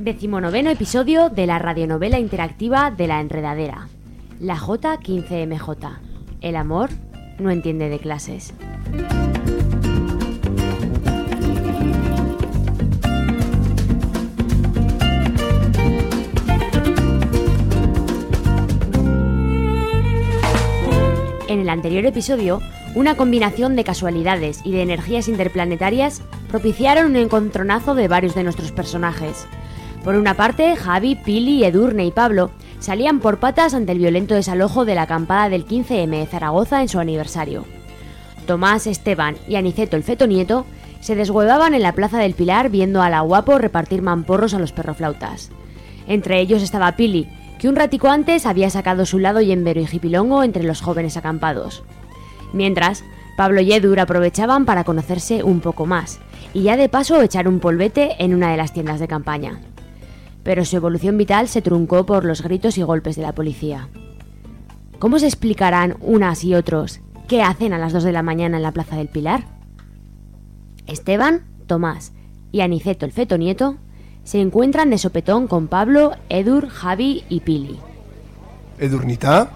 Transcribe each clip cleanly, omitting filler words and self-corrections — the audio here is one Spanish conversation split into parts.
19º episodio de la radionovela interactiva de La Enredadera. La J15MJ. El amor no entiende de clases. En el anterior episodio, una combinación de casualidades y de energías interplanetarias propiciaron un encontronazo de varios de nuestros personajes. Por una parte, Javi, Pili, Edurne y Pablo salían por patas ante el violento desalojo de la acampada del 15M de Zaragoza en su aniversario. Tomás, Esteban y Aniceto el feto nieto se deshuevaban en la Plaza del Pilar viendo a la Guapo repartir mamporros a los perroflautas. Entre ellos estaba Pili, que un ratico antes había sacado su lado yembero y jipilongo entre los jóvenes acampados. Mientras, Pablo y Edur aprovechaban para conocerse un poco más, y ya de paso echar un polvete en una de las tiendas de campaña. Pero su evolución vital se truncó por los gritos y golpes de la policía. ¿Cómo se explicarán unas y otros qué hacen a las 2 de la mañana en la Plaza del Pilar? Esteban, Tomás y Aniceto el feto nieto se encuentran de sopetón con Pablo, Edur, Javi y Pili. ¿Edurnita?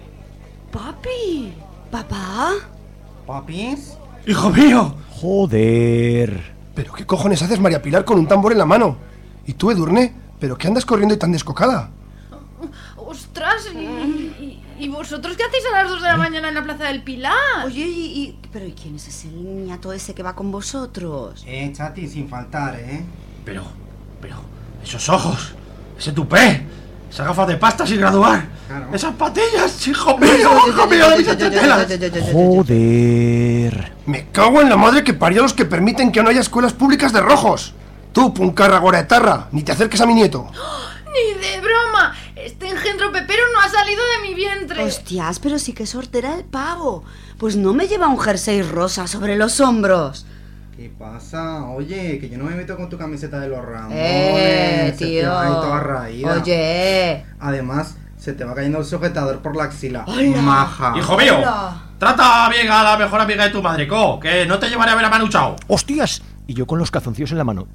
¡Papi! ¿Papá? ¿Papis? ¡Hijo mío! ¡Joder! ¿Pero qué cojones haces, María Pilar, con un tambor en la mano? ¿Y tú, Edurne? ¿Pero qué andas corriendo y tan descocada? ¡Ostras! ¿Y vosotros qué hacéis a las 2 de la mañana en la Plaza del Pilar? Oye, ¿pero quién es ese niñato ese que va con vosotros? Chati, sin faltar, Pero, esos ojos, ese tupé, esas gafas de pasta sin graduar, Claro. esas patillas, hijo mío, de mis entretelas. ¡Joder! Me cago en la madre que parió a los que permiten que no haya escuelas públicas de rojos. Tú, puncarra goretarra, ni te acerques a mi nieto. ¡Ni de broma! Este engendro pepero no ha salido de mi vientre. Hostias, pero sí que sortera el pavo. Pues no me lleva un jersey rosa sobre los hombros. ¿Qué pasa? Oye, que yo no me meto con tu camiseta de los Ramones. Tío. Ahí toda raída. Oye. Además, se te va cayendo el sujetador por la axila. Hola. Maja. Hijo mío, Hola. trata bien a la mejor amiga de tu madre, que no te llevaré a ver a Manu Chao. ¡Hostias! Y yo con los calzoncillos en la mano.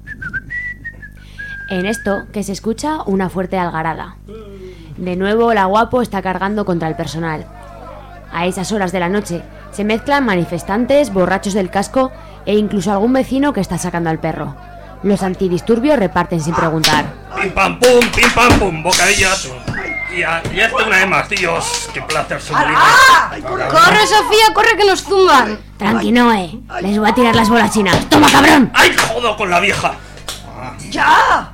En esto, que se escucha una fuerte algarada. De nuevo, la Guapo está cargando contra el personal. A esas horas de la noche se mezclan manifestantes, borrachos del casco e incluso algún vecino que está sacando al perro. Los antidisturbios reparten sin preguntar. Pim pam pum, bocadillas. Y esto una vez más, tíos. Qué placer sublime. ¡Corre, Sofía, corre que nos zumban! Tranqui, Noé, les voy a tirar las bolas chinas. ¡Toma, cabrón! ¡Ay, jodo con la vieja! ¡Ya!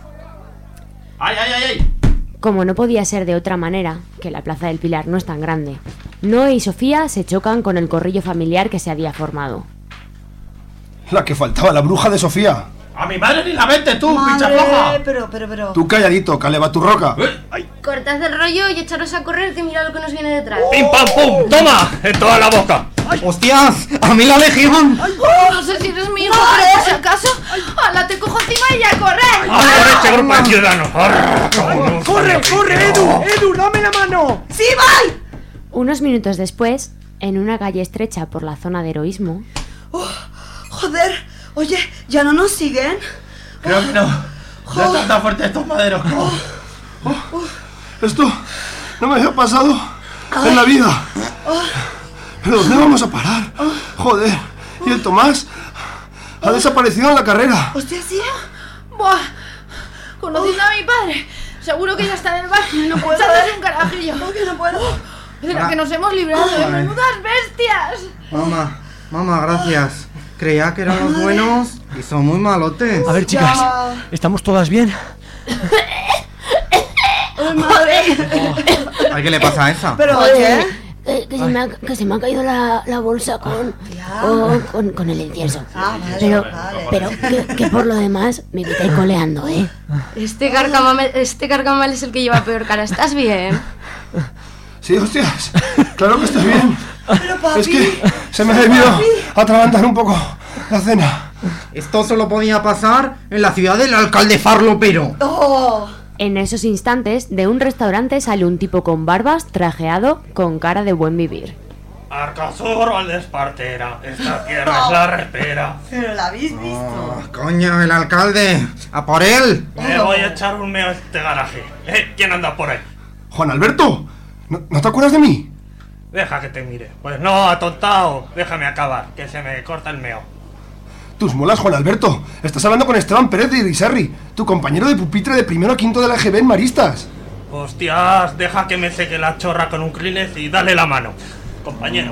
¡Ay! Como no podía ser de otra manera, que la Plaza del Pilar no es tan grande, Noé y Sofía se chocan con el corrillo familiar que se había formado. La que faltaba, la bruja de Sofía. ¡A mi madre ni la vete tú, pincha Madre, floja! pero... Tú calladito, caleva tu roca. Cortad el rollo y echaros a correr, que mira lo que nos viene detrás. ¡Pim pam pum! ¡Toma! ¡En toda la boca! ¡Hostias! ¡A mí la legión! No sé si eres mi hijo, pero por si acaso, ¡hala, te cojo encima y a correr! ¡A por este grupo de ciudadanos! ¡Corre, Edu! ¡Dame la mano! ¡Sí, voy! Unos minutos después, en una calle estrecha por la zona de heroísmo... Joder, oye, ¿ya no nos siguen? Creo que no. Ya están tan fuertes estos maderos. Esto no me había pasado en la vida. ¿Pero dónde vamos a parar? Joder, ¿y el Tomás? Ha desaparecido en la carrera. Hostia, sí. ¡Buah! Conociendo a mi padre, seguro que ya está en el baño. No puedo darle un carajillo. Que no puedo. De la que nos hemos librado, de menudas bestias. Mamá, gracias. Creía que eran los buenos y son muy malotes. A ver, chicas, ¿estamos todas bien? ¡Ay, madre! ¿A qué le pasa a esa? Pero oye... Que se me ha caído la bolsa con el incienso. Vale. Pero que por lo demás me evitáis coleando, ¿eh? Este carcamal es el que lleva peor cara. ¿Estás bien? Sí, hostias, claro que estoy bien. Pero papi... Es que se me ha debido atragantar un poco la cena. Esto solo podía pasar en la ciudad del alcalde farlopero. ¡Oh! En esos instantes, de un restaurante sale un tipo con barbas, trajeado, con cara de buen vivir. Arcasur Valdespartera, esta tierra es la repera. ¿Pero la habéis visto? Coño, el alcalde. ¡A por él! Me voy a echar un meo a este garaje. ¿Quién anda por ahí? ¡Juan Alberto! ¿No te acuerdas de mí? Deja que te mire. Pues no, atontado. Déjame acabar, que se me corta el meo. Tus molas, Juan Alberto. Estás hablando con Esteban Pérez de Irisarri, tu compañero de pupitre de primero a quinto de la EGB en Maristas. Hostias, deja que me seque la chorra con un Kleenex y dale la mano. Compañero.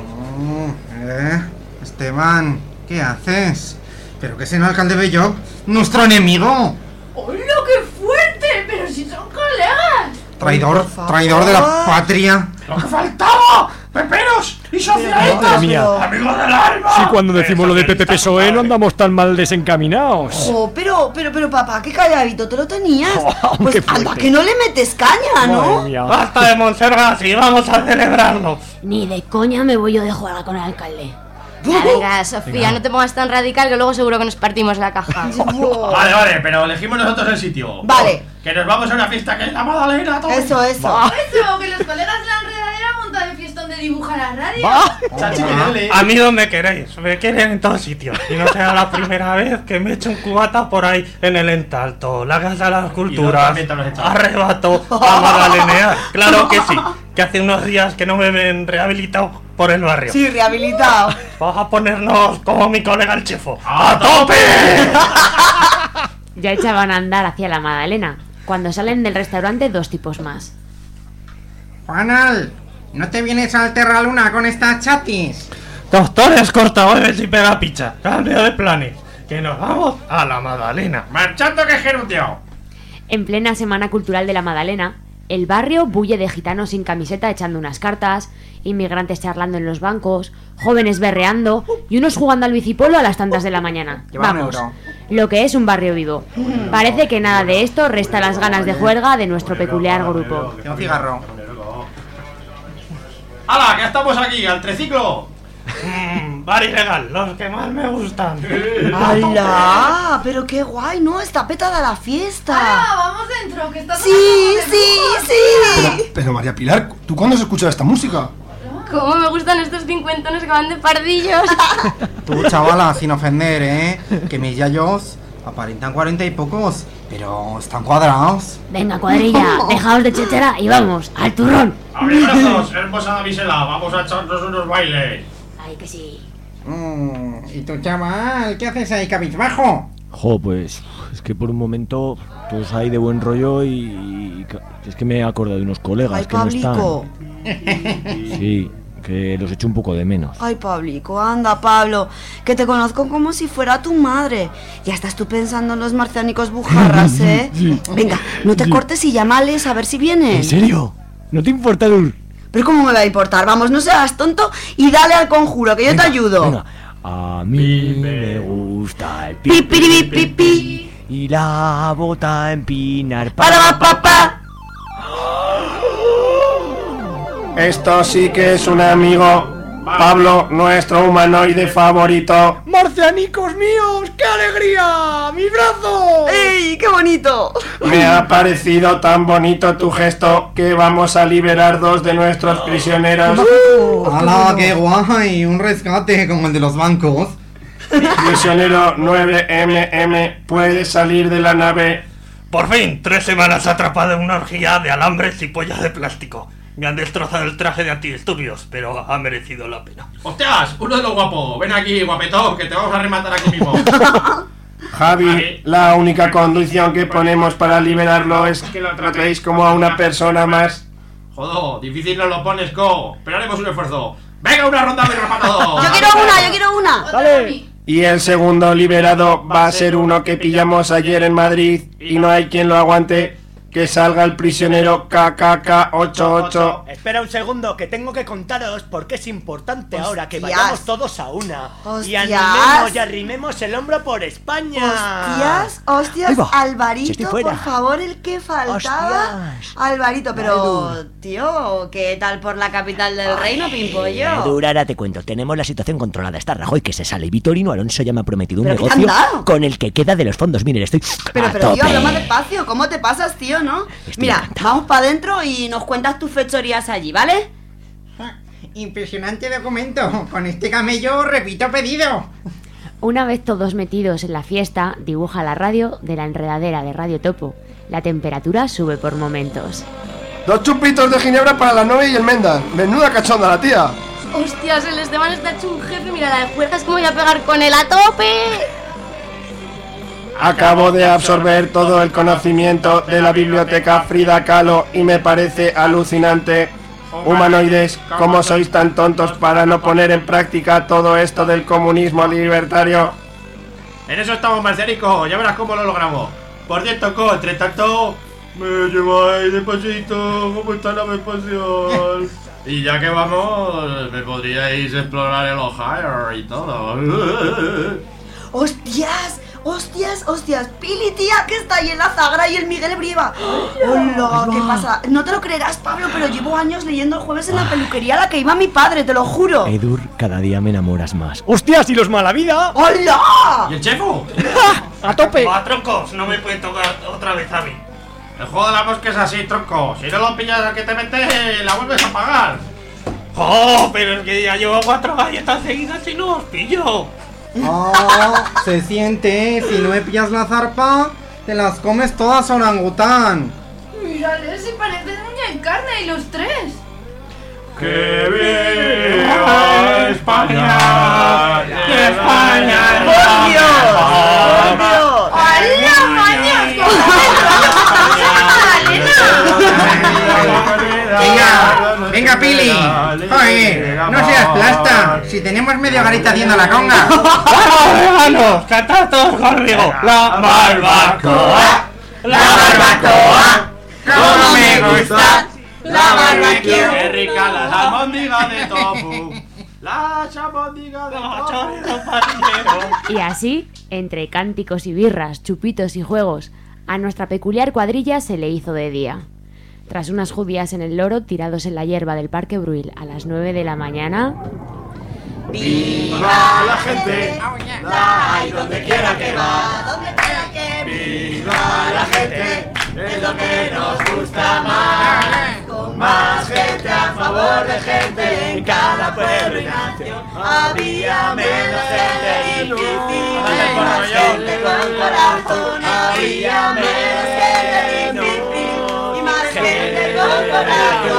Esteban, ¿qué haces? ¿Pero que es el alcalde Bello? ¡Nuestro enemigo! ¡Hola, qué fuerte! ¡Pero si son colegas! Traidor de la patria. ¡Lo que faltaba! ¡Peperos y socialistas! Madre mía. ¡Amigos del alma! Si cuando decimos lo de PP-PSOE no andamos tan mal desencaminados. Oh, pero papá, qué calladito te lo tenías. Pues qué fuerte. anda, que no le metes caña, ¿no? Madre mía. ¡Basta de Monsergas y vamos a celebrarlo! Ni de coña me voy yo de jugar con el alcalde. Venga, Sofía, no te pongas tan radical que luego seguro que nos partimos la caja. Vale, pero elegimos nosotros el sitio. Vale. Que nos vamos a una fiesta que es la Magdalena. todo. Eso. Eso, que los colegas de la enredadera montan el fiestón de dibujar a la radio. A mí donde queréis, me quieren en todos sitios. Y no sea la primera vez que me echo un cubata por ahí en el Entalto, la Casa de las Culturas, también te lo has echado. Arrebato, a Magdalenear. Claro que sí, que hace unos días que no me ven rehabilitado por el barrio. Sí, rehabilitado. Vamos a ponernos como mi colega el chefo. ¡A tope! Ya echaban a andar hacia la Magdalena, cuando salen del restaurante dos tipos más. Juanal, ¿no te vienes a Terraluna con estas chatis? Doctores cortahueves y pegapicha, cambio de planes, que nos vamos a la Magdalena. ¡Marchando que gerundio! En plena Semana Cultural de la Magdalena, el barrio bulle de gitanos sin camiseta echando unas cartas, inmigrantes charlando en los bancos, jóvenes berreando y unos jugando al bicipolo a las tantas de la mañana. Vamos, lo que es un barrio vivo. Parece que nada de esto resta las ganas de juerga de nuestro peculiar grupo. Un cigarro. ¡Hala, que estamos aquí, al triciclo! Bar ilegal, los que más me gustan. ¡Hala! Pero qué guay, ¿no? Está petada la fiesta. Vamos dentro, que está Sí. Pero María Pilar, ¿tú cuándo has escuchado esta música? ¿Cómo me gustan estos cincuentones que van de pardillos? Tú, chavala, sin ofender, ¿eh? Que mis yayos aparentan 40 y pocos, pero están cuadrados. Venga, cuadrilla, dejaos de chechera y vamos, al turrón. ¡Abrazos, hermosa damisela! ¡Vamos a echarnos unos bailes! Ay, que sí. ¿Y tú, chaval? ¿Qué haces ahí, cabizbajo? Jo, pues es que por un momento todos ahí de buen rollo y es que me he acordado de unos colegas Ay, que no Pablico. están. Sí, que los echo un poco de menos. Ay, Pablico, anda, Pablo, que te conozco como si fuera tu madre. Ya estás tú pensando en los marciánicos bujarras, ¿eh? Sí. Venga, no te cortes y llámales a ver si vienen. ¿En serio? ¿No te importa, Lur? Pero ¿cómo me va a importar? Vamos, no seas tonto y dale al conjuro, que yo te ayudo. Venga. A mí me gusta el Pipiripipipi. y la bota empinar. Para papá. Esto sí que es un amigo. Pablo, nuestro humanoide favorito. ¡Marcianicos míos! ¡Qué alegría! ¡Mi brazo! ¡Ey, qué bonito! Me ha parecido tan bonito tu gesto que vamos a liberar dos de nuestros prisioneros. ¡Hala, qué guay! Un rescate como el de los bancos. Prisionero 9MM, puede salir de la nave. Por fin, 3 semanas atrapado en una orgía de alambres y pollas de plástico. Me han destrozado el traje de antidisturbios, pero ha merecido la pena. ¡Hostias! ¡Uno de los guapos! Ven aquí, guapetón, que te vamos a rematar aquí mismo. Javi, la única condición que ponemos para liberarlo es que lo tratéis como a una persona más. Joder, difícil no lo pones, co. Pero haremos un esfuerzo. ¡Venga, una ronda de rematador! Yo quiero una. ¡Dale! Y el segundo liberado va a ser uno que pillamos ayer en Madrid y no hay quien lo aguante. Que salga el prisionero KKK88. Espera un segundo, que tengo que contaros por qué es importante ahora que Hostias. vayamos todos a una. Y Hostias. animemos y arrimemos el hombro por España. Hostias, Ahí va. Si Alvarito, estoy fuera. por favor, el que faltaba. Hostias. Alvarito, pero, tío, ¿qué tal por la capital del reino, Pimpollo? Dura, ahora te cuento. Tenemos la situación controlada. Está Rajoy que se sale y Vitorino Alonso ya me ha prometido un ¿Pero qué te negocio han dado? con el que queda de los fondos. Miren, estoy Pero, a tío, tope. habla más despacio. ¿Cómo te pasas, tío, no? Estoy Mira, encantado. vamos para adentro y nos cuentas tus fechorías allí, ¿vale? Impresionante documento. Con este camello repito pedido. Una vez todos metidos en la fiesta, dibuja la radio de la enredadera de Radio Topo. La temperatura sube por momentos. 2 chupitos de ginebra para la novia y el Menda. Menuda cachonda la tía. Hostias, el Esteban está hecho un jefe. Mira la de juergas, como voy a pegar con él a tope. Acabo de absorber todo el conocimiento de la biblioteca Frida Kahlo y me parece alucinante. Humanoides, ¿cómo sois tan tontos para no poner en práctica todo esto del comunismo libertario? En eso estamos, Marcelico, ya verás cómo lo logramos. Por cierto, Co, entre tanto, me lleváis de pasito como esta nave espacial. Y ya que vamos, me podríais explorar el Ohio y todo. ¡Hostias! ¡Hostias! ¡Hostias! ¡Pili, tía! Que está ahí en la Zagra y el Miguel Brieva. ¡Hola! ¿Qué pasa? No te lo creerás, Pablo, pero llevo años leyendo el jueves en la peluquería a la que iba mi padre, te lo juro. Edur, cada día me enamoras más. ¡Hostias! ¿Y los Malavida? ¡Hola! ¿Y el chefo? ¡A tope! ¡Va, troncos! No me pueden tocar otra vez a mí. El juego de la mosca es así, tronco. Si no lo pillas al que te metes, la vuelves a pagar. ¡Oh! Pero es que ya llevo 4 galletas seguidas y no os pillo. Oh, se siente. Si no me pillas la zarpa, te las comes todas, orangután. Mírale, si parecen uña en carne y los tres. ¡Que viva España! ¡Que España! ¡Por Dios! ¡Hola, maños! Venga, Pili. Oye, no seas plasta. Si tenemos medio garita haciendo la conga. ¡Hermanos! ¡Cantad todos conmigo! ¡La barbacoa! ¡La barbacoa! ¡Cómo me gusta! ¡La barbecue! ¡Qué rica las albóndigas de tofu! ¡Las albóndigas de tofu! Y así, entre cánticos y birras, chupitos y juegos, a nuestra peculiar cuadrilla se le hizo de día. Tras unas judías en el loro tirados en la hierba del Parque Bruil a las 9 de la mañana... ¡Viva la gente! La hay donde quiera que va. ¡Viva la gente! Es lo que nos gusta más. Con más gente a favor de gente en cada pueblo y nación. Había menos gente difícil, más gente con corazón. Había menos gente difícil y más gente con corazón.